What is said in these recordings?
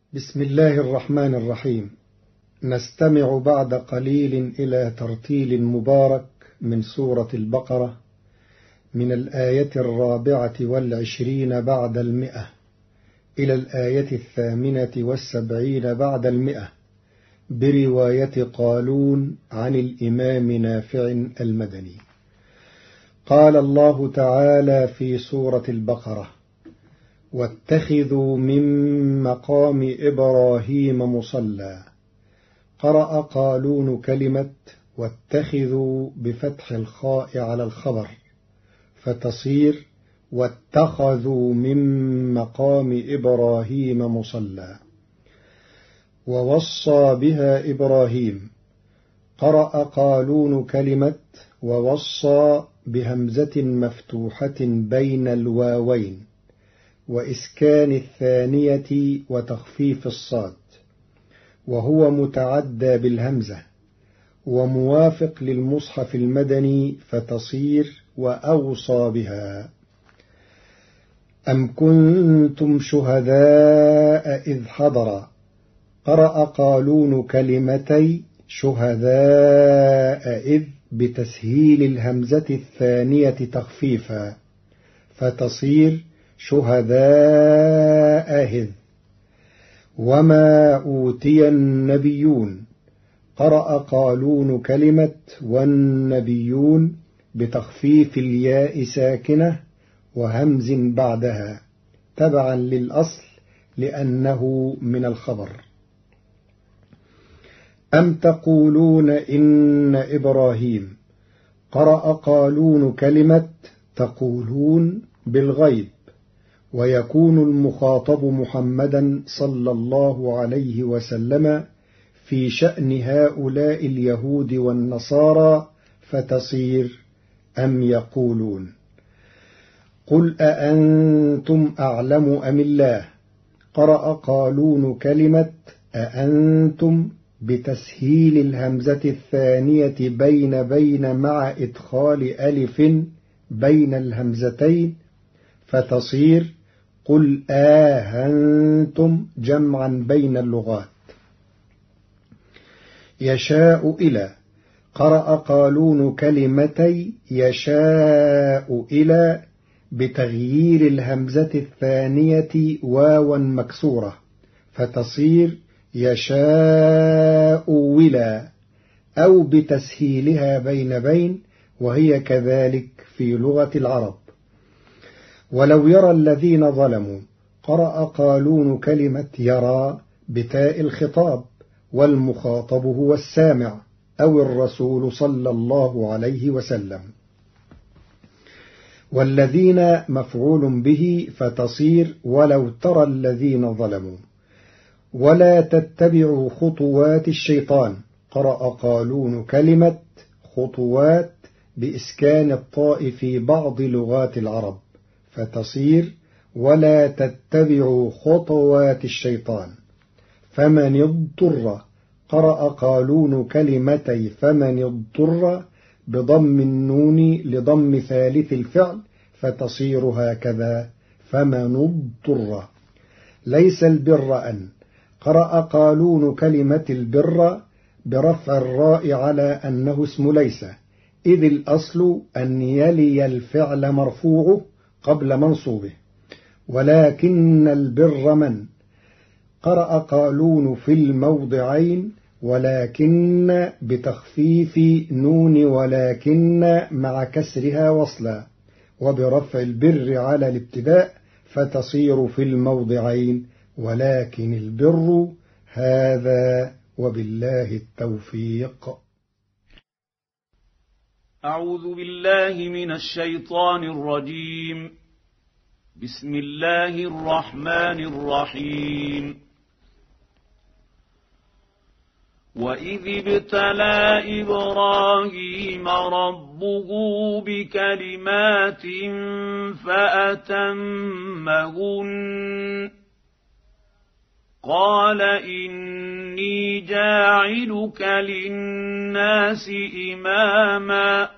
بسم الله الرحمن الرحيم. نستمع بعد قليل إلى ترتيل مبارك من سورة البقرة من الآية 24 بعد 100 إلى الآية 78 بعد 100 برواية قالون عن الإمام نافع المدني. قال الله تعالى في سورة البقرة: واتخذوا من مقام إبراهيم مصلى. قرأ قالون كلمة واتخذوا بفتح الخاء على الخبر فتصير واتخذوا من مقام إبراهيم مصلى. ووصى بها إبراهيم. قرأ قالون كلمة ووصى بهمزة مفتوحة بين الواوين وإسكان الثانية وتخفيف الصاد، وهو متعدى بالهمزة وموافق للمصحف المدني فتصير وأوصى بها. أم كنتم شهداء إذ حضر. قرأ قالون كلمتي شهداء إذ بتسهيل الهمزة الثانية تخفيفا فتصير شهداء إذ. وما أوتي النبيون. قرأ قالون كلمة والنبيون بتخفيف الياء ساكنة وهمز بعدها تبعا للأصل لأنه من الخبر. أم تقولون إن إبراهيم. قرأ قالون كلمة تقولون بالغيب، ويكون المخاطب محمدا صلى الله عليه وسلم في شأن هؤلاء اليهود والنصارى فتصير أم يقولون. قل أأنتم أعلم أم الله. قرأ قالون كلمة أأنتم بتسهيل الهمزة الثانية بين مع إدخال ألف بين الهمزتين فتصير قل آهنتم جمعا بين اللغات. يشاء إلى. قرأ قالون كلمتي يشاء إلى بتغيير الهمزة الثانية واوا مكسورة فتصير يشاء ولا، أو بتسهيلها بين وهي كذلك في لغة العرب. ولو يرى الذين ظلموا. قرأ قالون كلمة يرى بتاء الخطاب، والمخاطب هو السامع أو الرسول صلى الله عليه وسلم. والذين مفعول به فتصير ولو ترى الذين ظلموا. ولا تتبعوا خطوات الشيطان. قرأ قالون كلمة خطوات بإسكان الطاء في بعض لغات العرب فتصير ولا تتبعوا خطوات الشيطان. فمن اضطر. قرأ قالون كلمتي فمن اضطر بضم النون لضم ثالث الفعل فتصير هكذا فمن اضطر. ليس البر أن. قرأ قالون كلمة البر برفع الراء على أنه اسم ليس، إذ الأصل أن يلي الفعل مرفوعه قبل منصوبه. ولكن البر من. قرأ قالون في الموضعين ولكن بتخفيف نون ولكن مع كسرها وصلا، وبرفع البر على الابتداء فتصير في الموضعين ولكن البر. هذا وبالله التوفيق. أعوذ بالله من الشيطان الرجيم. بسم الله الرحمن الرحيم. وإذ ابتلى إبراهيم ربه بكلمات فأتمهن. قال إني جاعلك للناس إماما.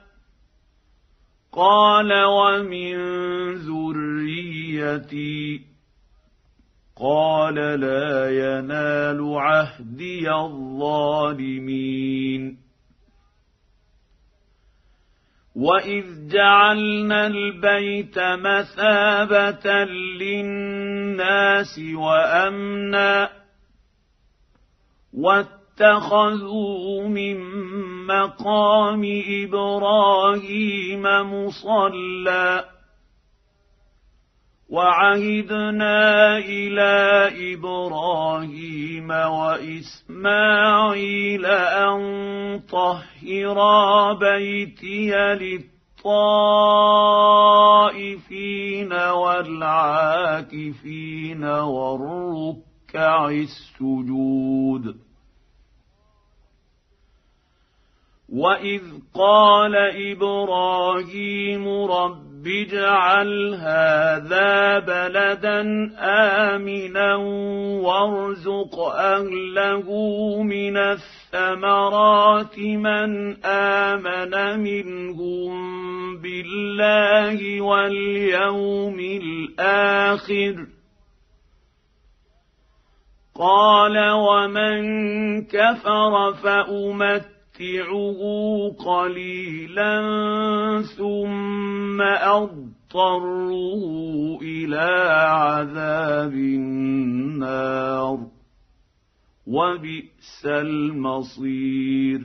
قال ومن ذريتي. قال لا ينال عهدي الظالمين وإذ جعلنا البيت مثابة للناس وأمنا واتخذوا من مقام إبراهيم مصلى وعهدنا إلى إبراهيم وإسماعيل أن طهرا بيتي للطائفين والعاكفين والركع السجود وإذ قال إبراهيم رب اجعل هذا بلدا آمنا وارزق أهله من الثمرات من آمن منهم بالله واليوم الآخر قال ومن كفر فأمتعه قليلا ثم أضطره إلى عذاب النار وبئس المصير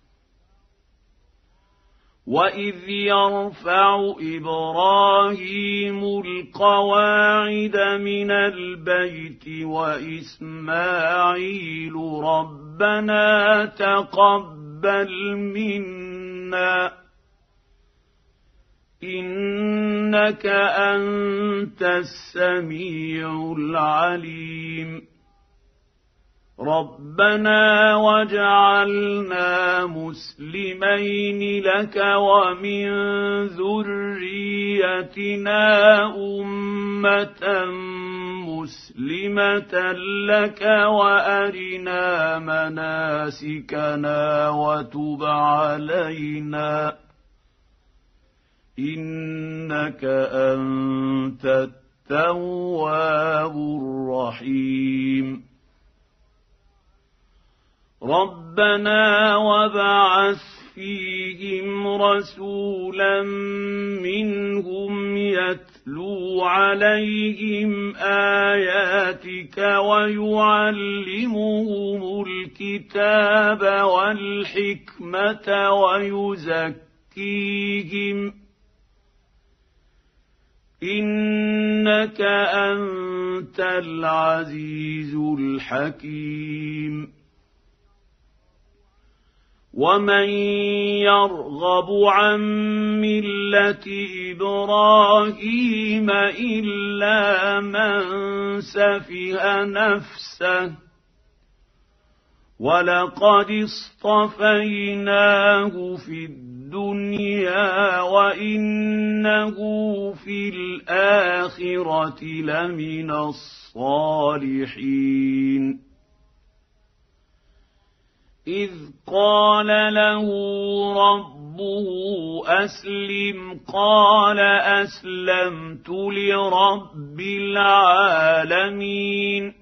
وإذ يرفع إبراهيم القواعد من البيت وإسماعيل ربنا تقبل منا إنك أنت السميع العليم ربنا واجعلنا مسلمين لك ومن ذريتنا أمة مسلمة لك وأرنا مناسكنا وتب علينا إنك أنت التواب الرحيم ربنا وابعث فيهم رسولا منهم يتلو عليهم آياتك ويعلمهم الكتاب والحكمة ويزكيهم إنك أنت العزيز الحكيم ومن يرغب عن ملة إبراهيم إلا من سفه نفسه ولقد اصطفيناه في الدنيا وإنه في الآخرة لمن الصالحين إذ قال له ربه أسلم قال أسلمت لرب العالمين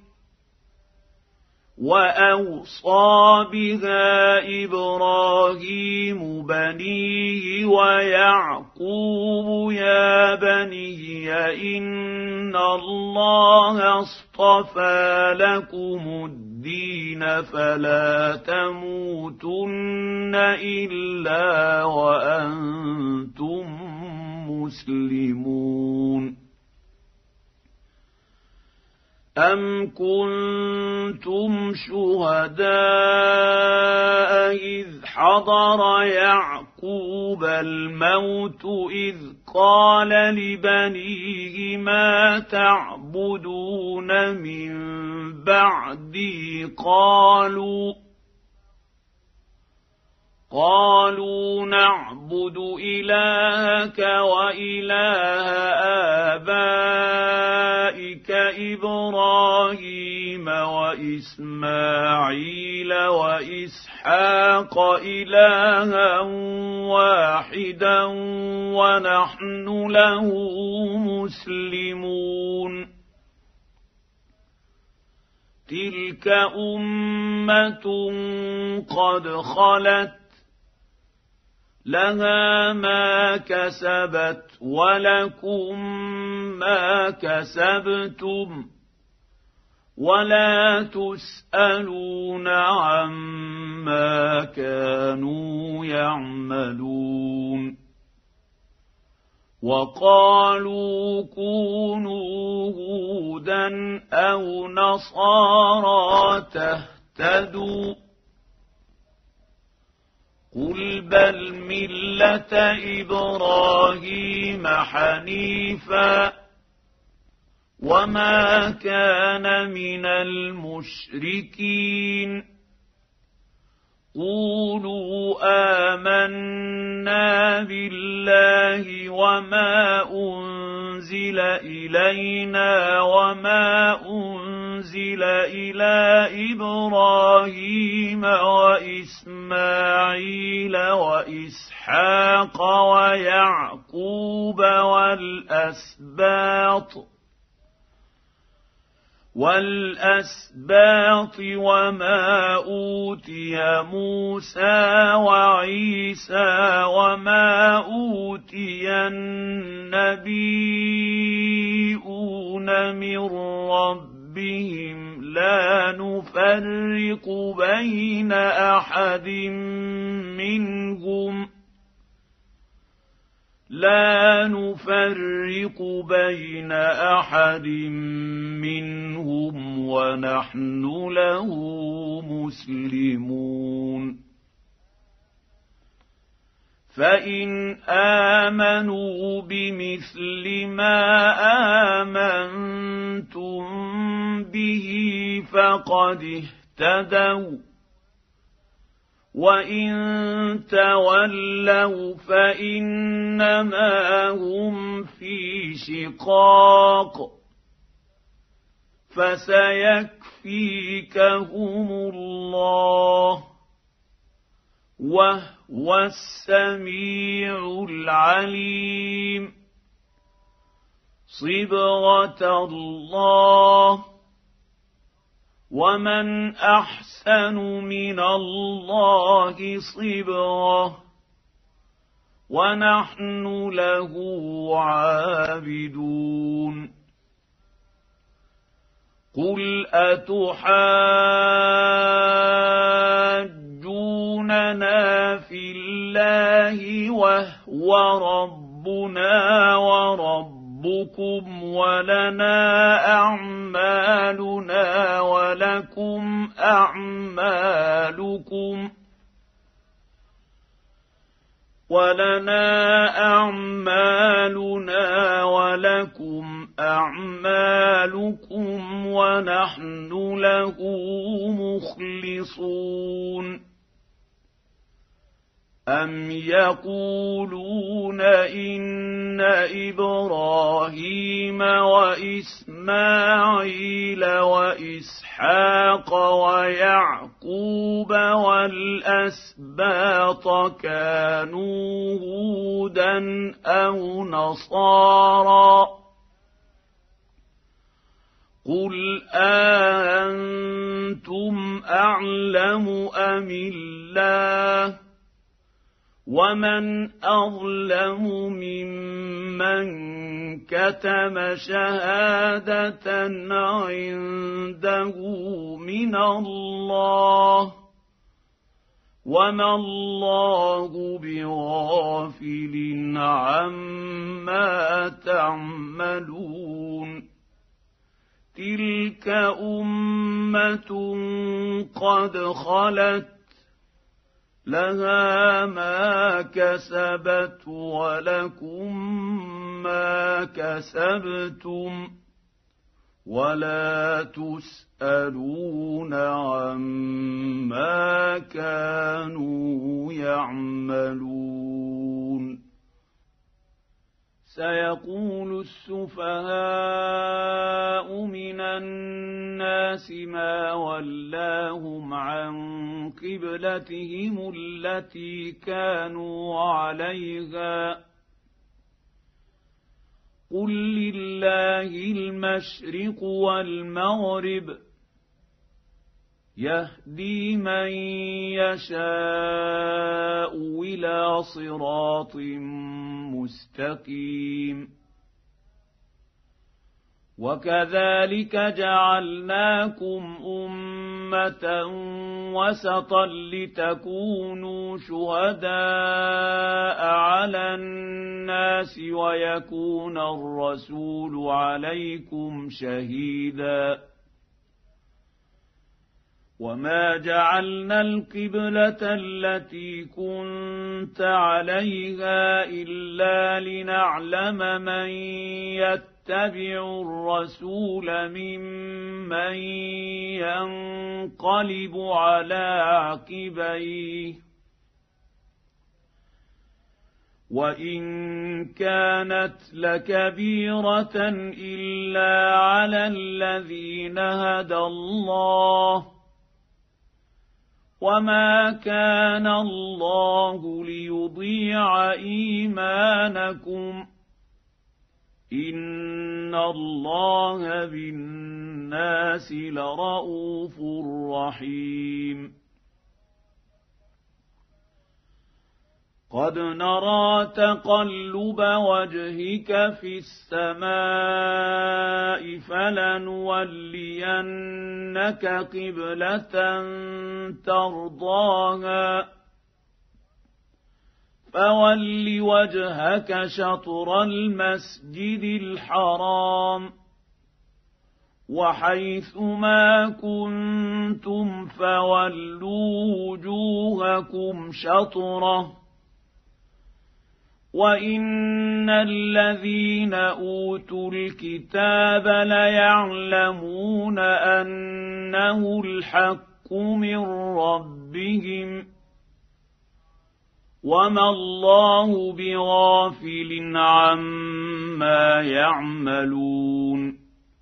وأوصى بها إبراهيم بنيه ويعقوب يا بني إن الله اصطفى لكم الدين فلا تموتن إلا وأنتم مسلمون أم كنتم شهداء إذ حضر يعقوب الموت إذ قال لبنيه ما تعبدون من بعدي قالوا نعبد إلهك وإله آبائك إبراهيم وإسماعيل وإسحاق إلها واحدا ونحن له مسلمون تلك أمة قد خلت لها ما كسبت ولكم ما كسبتم ولا تسألون عما كانوا يعملون وقالوا كونوا هودا أو نصارى تهتدوا قل بل ملة إبراهيم حنيفا وما كان من المشركين قولوا آمنا بالله وما أنزل إلينا وما أنزل إلى إبراهيم وإسماعيل وإسحاق ويعقوب والأسباط وما أوتي موسى وعيسى وما أوتي النبيون من ربهم لا نفرق بين أحد منهم ونحن له مسلمون فإن آمنوا بمثل ما آمنتم به فقد اهتدوا وإن تولوا فإنما هم في شقاق فسيكفيكهم الله وهو السميع العليم صبغة الله ومن أحسن من الله صبغة ونحن له عابدون قل أتحاجوننا في الله وهو ربنا وربكم ولنا أعمالنا ولكم أعمالكم ونحن له مخلصون أم يقولون إن إبراهيم وإسماعيل وإسحاق ويعقوب والأسباط كانوا هودا أو نصارى قل أأنتم أعلم أم الله ومن أظلم ممن كتم شهادة عنده من الله وما الله بغافل عما تعملون تلك أمة قد خلت لها ما كسبت ولكم ما كسبتم ولا تسألون عما كانوا يعملون سيقول السفهاء من الناس ما ولاهم عن قبلتهم التي كانوا عليها قل لله المشرق والمغرب يهدي من يشاء إلى صراط مستقيم. وكذلك جعلناكم أمة وسطا لتكونوا شهداء على الناس ويكون الرسول عليكم شهيدا. وما جعلنا القبلة التي كنت عليها إلا لنعلم من يتبع الرسول ممن ينقلب على عقبيه، وإن كانت لكبيرة إلا على الذين هدى الله، وما كان الله ليضيع إيمانكم، إن الله بالناس لرءوف رحيم. قد نرى تقلب وجهك في السماء فلنولينك قبلة ترضاها، فول وجهك شطر المسجد الحرام، وحيث ما كنتم فولوا وجوهكم شطره، وإن الذين أوتوا الكتاب ليعلمون أنه الحق من ربهم، وما الله بغافل عما يعملون.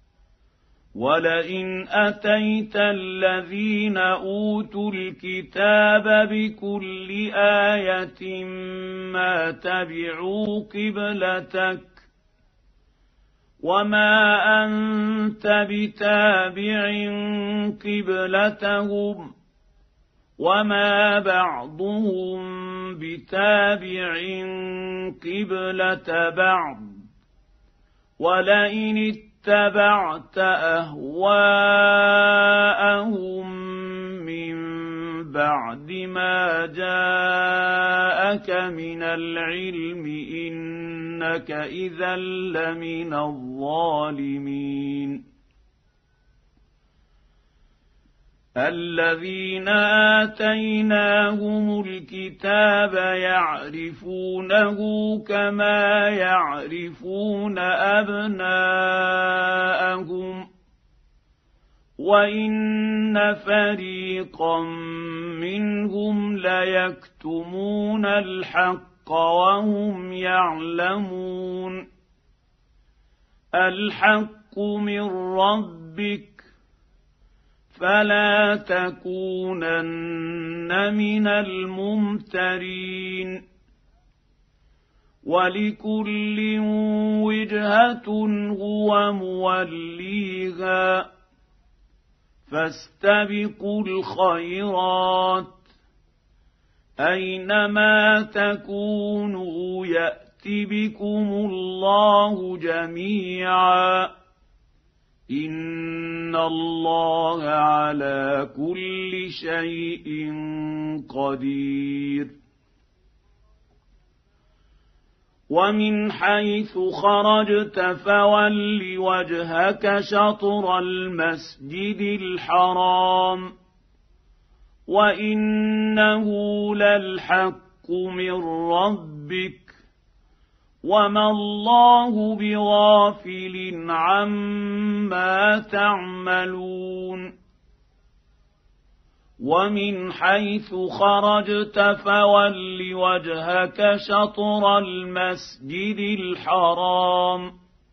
ولئن أتيت الذين أوتوا الكتاب بكل آية ما تبعوا قبلتك، وما أنت بتابع قبلتهم، وما بعضهم بتابع قبلة بعض، ولئن اتبعت أهواءهم من بعد ما جاءك من العلم إنك إذا لمن الظالمين. الذين آتيناهم الكتاب يعرفونه كما يعرفون أبناءهم، وإن فريقا منهم ليكتمون الحق وهم يعلمون. الحق من ربك فلا تكونن من الممترين. ولكل وجهة هو موليها، فاستبقوا الخيرات، أينما تكونوا يأت بكم الله جميعا، إن الله على كل شيء قدير. ومن حيث خرجت فول وجهك شطر المسجد الحرام، وإنه للحق من ربك، وما الله بغافل عما تعملون. ومن حيث خرجت فول وجهك شطر المسجد الحرام،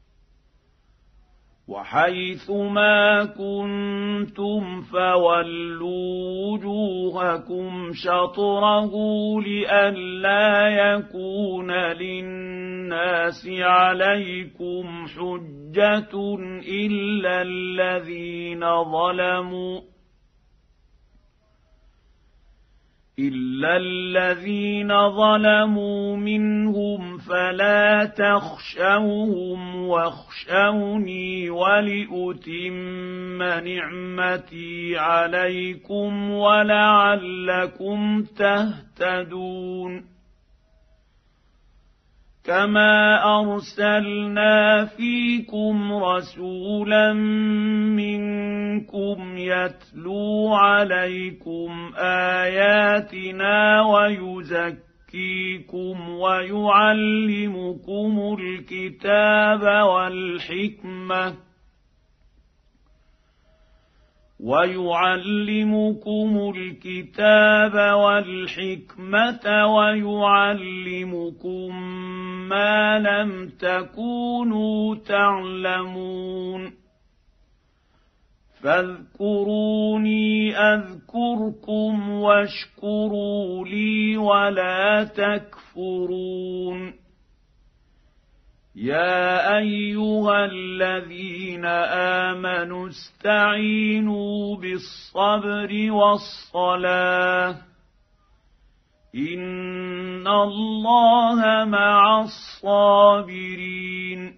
وحيث ما كنتم فولوا وجوهكم شطره لئلا يكون للناس عليكم حجة إلا الذين ظلموا، إلا الذين ظلموا منهم فلا تخشوهم واخشوني ولأتم نعمتي عليكم ولعلكم تهتدون كما أرسلنا فيكم رسولا منكم يتلو عليكم آياتنا ويزكيكم ويعلمكم الكتاب والحكمة ويعلمكم ما لم تكونوا تعلمون فاذكروني أذكركم واشكروا لي ولا تكفرون يا أيها الذين آمنوا استعينوا بالصبر والصلاة إن الله مع الصابرين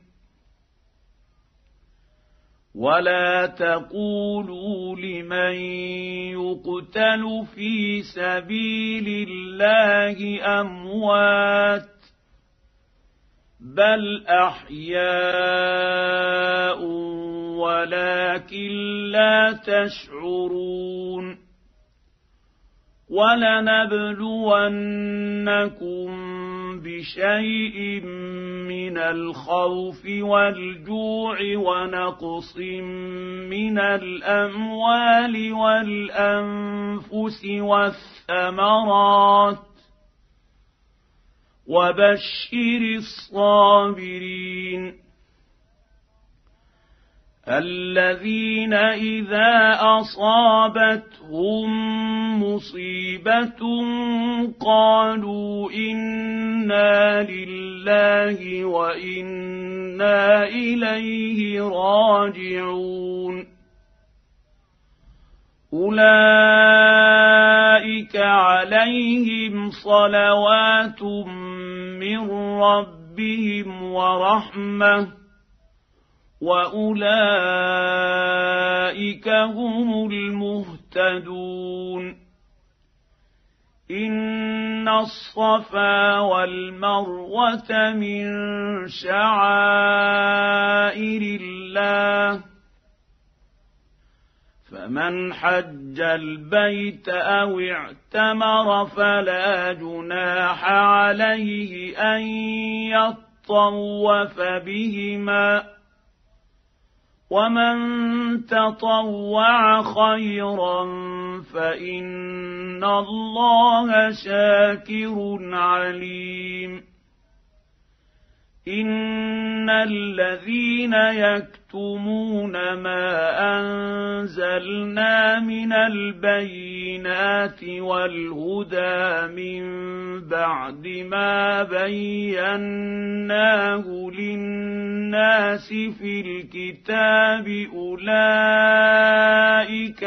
ولا تقولوا لمن يقتل في سبيل الله أموات بل أحياء ولكن لا تشعرون ولنبلونكم بشيء من الخوف والجوع ونقص من الأموال والأنفس والثمرات وبشر الصابرين الذين إذا أصابتهم مصيبة قالوا إنا لله وإنا إليه راجعون أولئك عليهم صلوات من ربهم ورحمة وأولئك هم المهتدون إن الصفا والمروة من شعائر الله فمن حج البيت أو اعتمر فلا جناح عليه أن يطوف بهما ومن تطوع خيرا فإن الله شاكر عليم إن الذين يكتمون ما أنزلنا من البينات والهدى من بعد ما بيناه للناس في الكتاب أولئك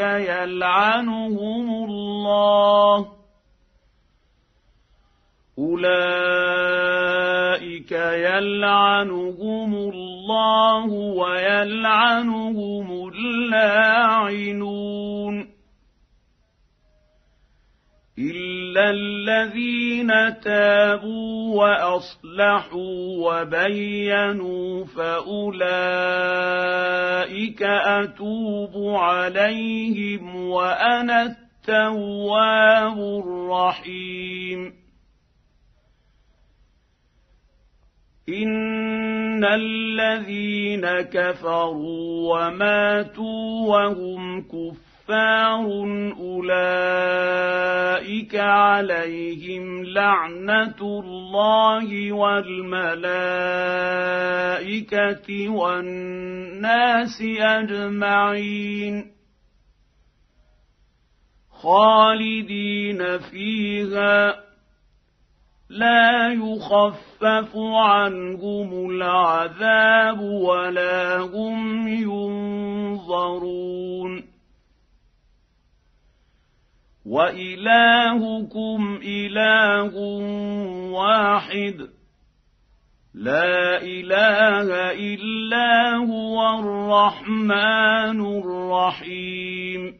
يلعنهم الله ويلعنهم اللاعنون إلا الذين تابوا وأصلحوا وبينوا فأولئك أتوب عليهم وأنا التواب الرحيم إن الذين كفروا وماتوا وهم كفار أولئك عليهم لعنة الله والملائكة والناس أجمعين خالدين فيها لا يخفف عنهم العذاب ولا هم ينظرون وإلهكم إله واحد لا إله إلا هو الرحمن الرحيم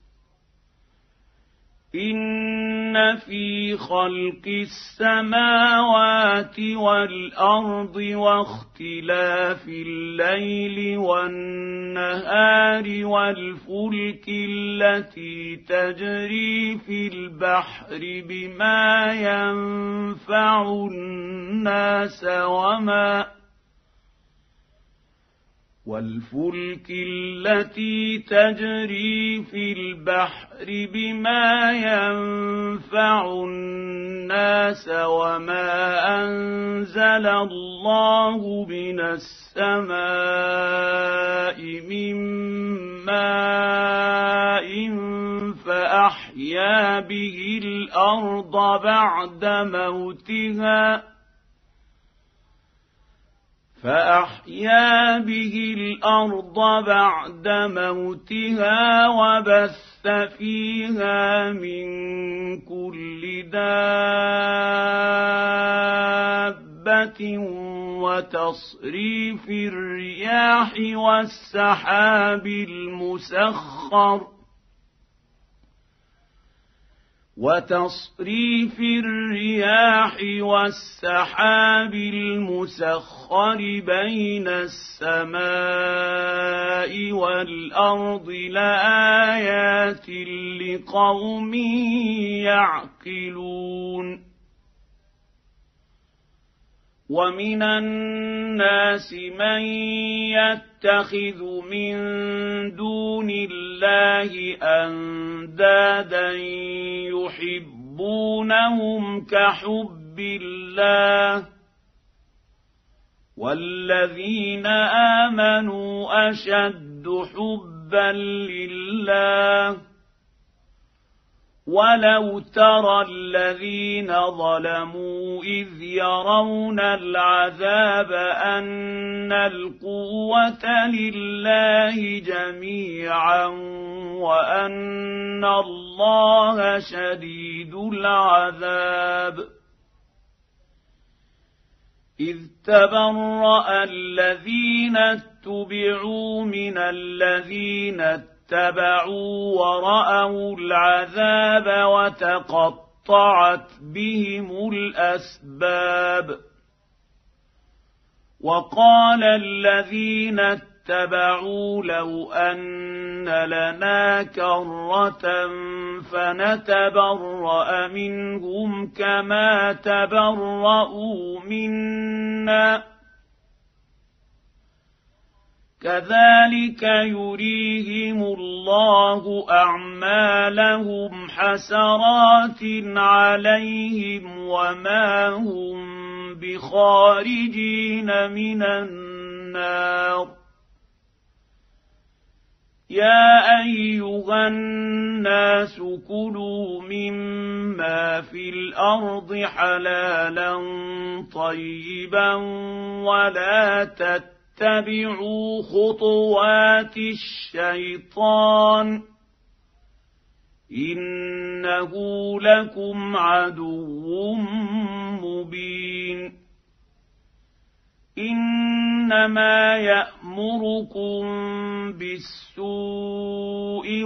إن في خلق السماوات والأرض واختلاف الليل والنهار والفلك التي تجري في البحر بما ينفع الناس وما أنزل الله من السماء من ماء فأحيا به الأرض بعد موتها وبث فيها من كل دابة وتصريف الرياح والسحاب المسخر بين السماء والأرض لآيات لقوم يعقلون ومن الناس من يتخذ من دون الله أندادا يحبونهم كحب الله والذين آمنوا أشد حبا لله ولو ترى الذين ظلموا إذ يرون العذاب أن القوة لله جميعا وأن الله شديد العذاب إذ تبرأ الذين اتبعوا من الذين اتبعوا ورأوا العذاب وتقطعت بهم الأسباب وقال الذين اتبعوا لو أن لنا كرة فنتبرأ منهم كما تبرأوا منا كذلك يريهم الله أعمالهم حسرات عليهم وما هم بخارجين من النار يا أيها الناس كلوا مما في الأرض حلالا طيبا ولا تتبعوا خطوات الشيطان إنه لكم عدو مبين إنما يأمركم بالسوء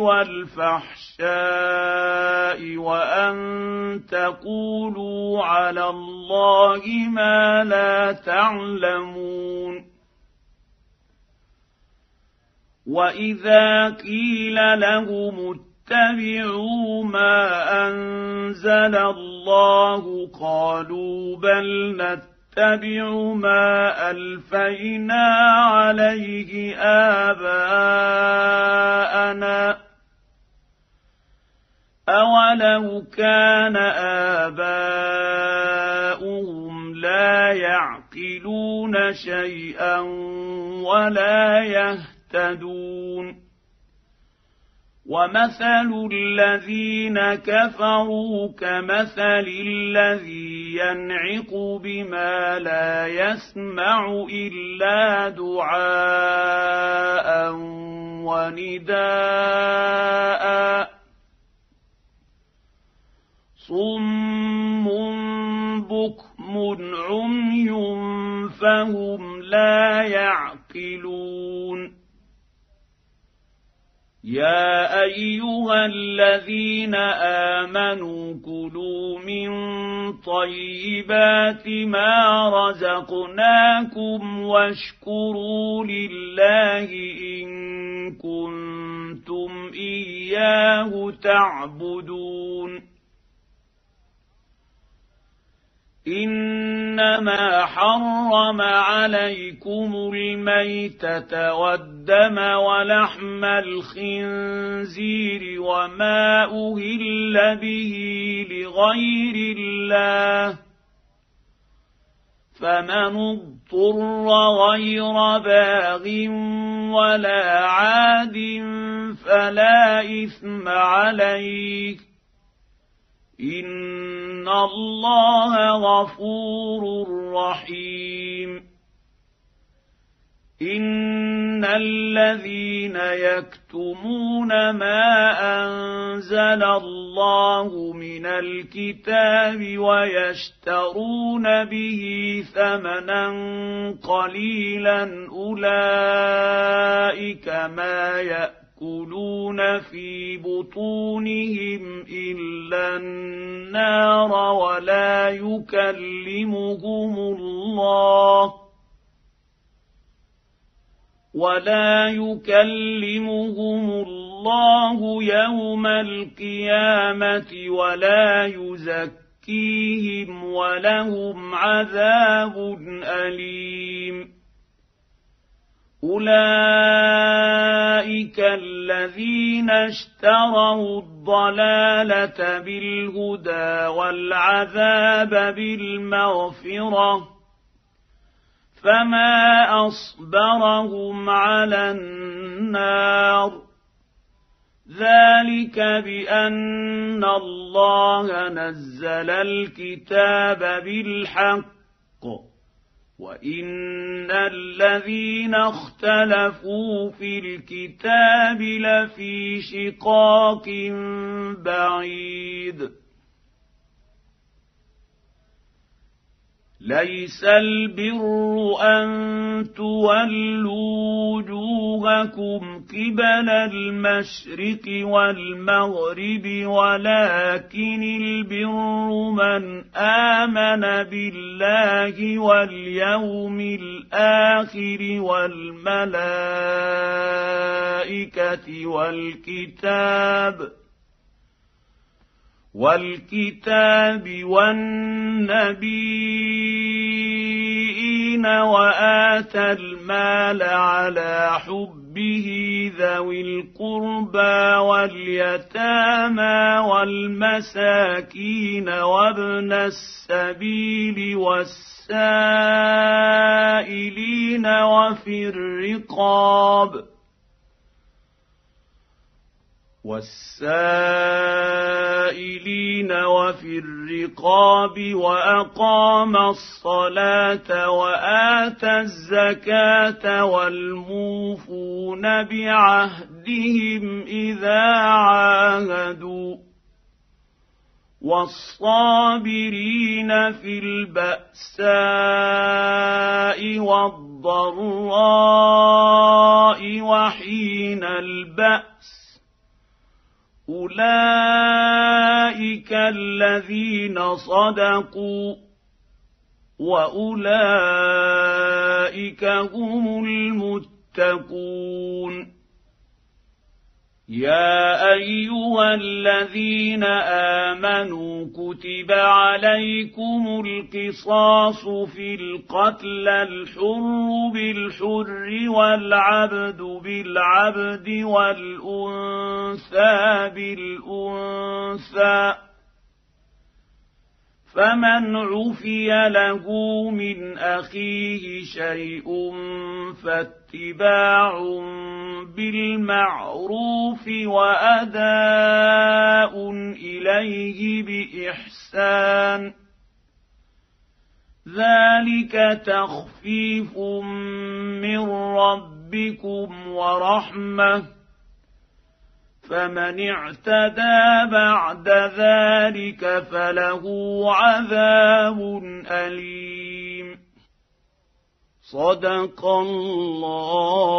والفحشاء وأن تقولوا على الله ما لا تعلمون وإذا قيل لهم اتبعوا ما أنزل الله قالوا بل نتبع ما ألفينا عليه آباءنا أولو كان آباؤهم لا يعقلون شيئا ولا يهتدون ومثل الذين كفروا كمثل الذي ينعق بما لا يسمع إلا دعاء ونداء صم بكم عمي فهم لا يعقلون يا أيها الذين آمنوا كلوا من طيبات ما رزقناكم واشكروا لله إن كنتم إياه تعبدون إنما حرم عليكم الميتة والدم ولحم الخنزير وما أهل به لغير الله فمن اضطر غير باغ ولا عاد فلا إثم عليه إن الله غفور رحيم إن الذين يكتمون ما أنزل الله من الكتاب ويشترون به ثمنا قليلا أولئك ما يأكلون في بطونهم إلا النار ولا يكلمهم الله يوم القيامة ولا يزكيهم ولهم عذاب أليم أولئك الذين اشتروا الضلالة بالهدى والعذاب بالمغفرة فما أصبرهم على النار ذلك بأن الله نزل الكتاب بالحق وإن الذين اختلفوا في الكتاب لفي شقاق بعيد ليس البر أن تولوا وجوهكم قبل المشرق والمغرب ولكن البر من آمن بالله واليوم الآخر والملائكة والكتاب والنبيين وآتى المال على حبه ذوي القربى واليتامى والمساكين وابن السبيل والسائلين وفي الرقاب وأقام الصلاة وآتى الزكاة والموفون بعهدهم إذا عاهدوا والصابرين في البأساء والضراء وحين البأس أولئك الذين صدقوا وأولئك هم المتقون يا أيها الذين آمنوا كتب عليكم القصاص في القتلى الحر بالحر والعبد بالعبد والأنثى بالأنثى فمن عفي له من أخيه شيء فاتباع بالمعروف وأداء إليه بإحسان ذلك تخفيف من ربكم ورحمة فمن اعتدى بعد ذلك فله عذاب أليم. صدق الله